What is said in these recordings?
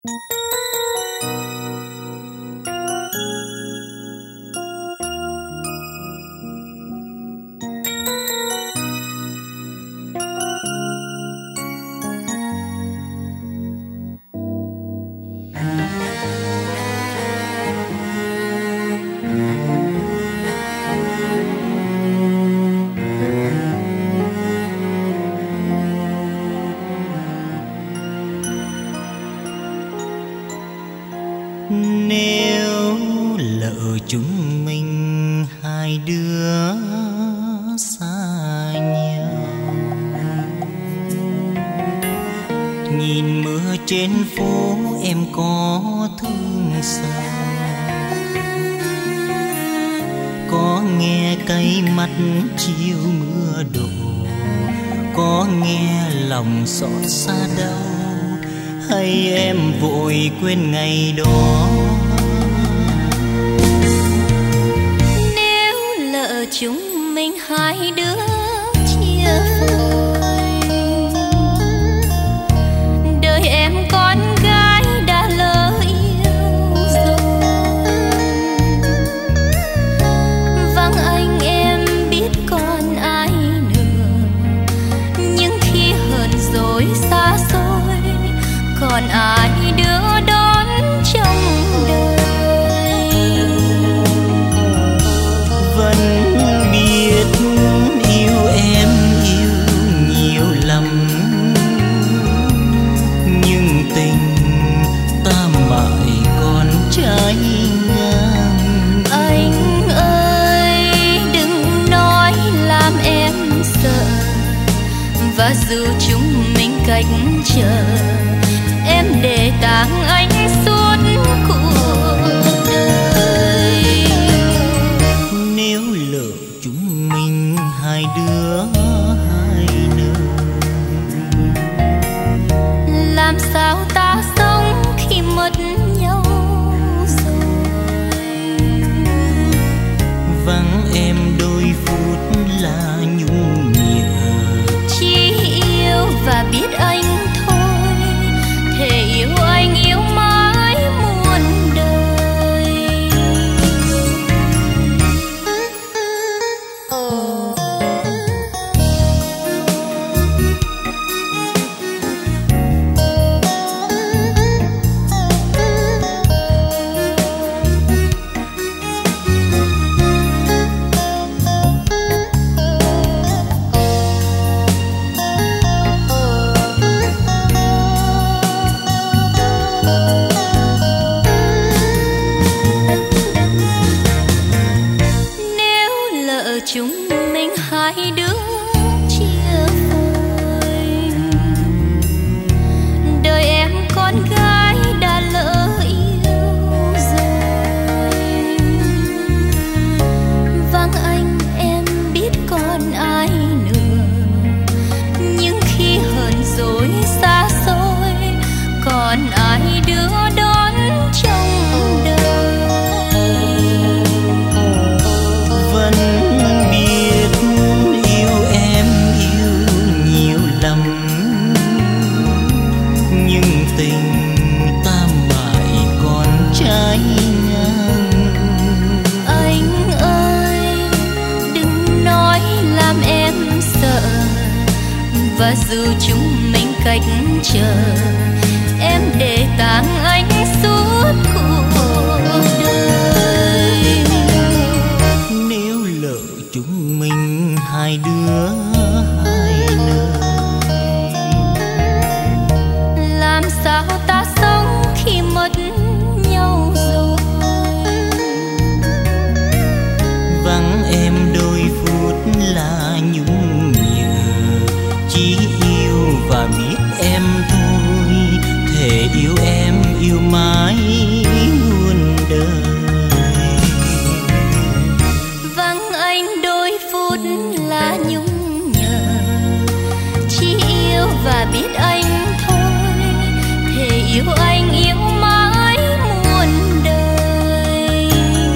Nếu lỡ chúng mình hai đứa xa nhau, nhìn mưa trên phố em có thương sao? Có nghe cay mắt chiều mưa đổ, có nghe lòng xót xa đau, hay em vội quên ngày đó? Nếu lỡ chúng mình hai đứa chia phôi, đời em con gái đã lỡ yêu rồi. Vắng anh em biết còn ai nữa, nhưng khi hờn dỗi xa xôi, còn ai đưa đón trong đời. Vẫn biết yêu em yêu nhiều lắm, nhưng tình ta mãi còn trái ngang. Anh ơi đừng nói làm em sợ, và dù chúng mình cách trở, em để tang anh suốt cuộc đời. Nếu lỡ chúng mình hai đứa hai nơi, làm sao ta sống khi mất nhau rồi? vắng em đôi phút là nhung nhớ, Chỉ yêu và biết anh thôi, thề yêu anh yêu mãi muôn đời. Nếu lỡ chúng mình hai đứa chia phôi, đời em con gái đã lỡ yêu rồi. Vắng anh em biết còn ai nữa, nhưng khi hờn dỗi xa xôi, còn ai đưa đón trong đời. vẫn biết yêu em yêu nhiều lắm, nhưng tình ta mãi còn trái ngang. Anh ơi đừng nói làm em sợ, và dù chúng mình cách trở, em để tang anh suốt cuộc đời. Nếu lỡ chúng mình hai đứa hai nơi, Làm sao ta sống khi mất nhau rồi? vắng em đôi phút là nhung nhớ, chỉ yêu và biết em thôi, thề yêu em yêu mãi muôn đời. Vắng anh đôi phút là nhung nhớ, chỉ yêu và biết anh thôi, thề yêu anh yêu mãi muôn đời.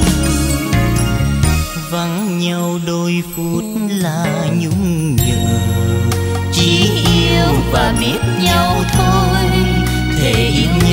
Vắng nhau đôi phút là nhung nhớ, chỉ yêu và biết nhau thôi, thề yêu nhau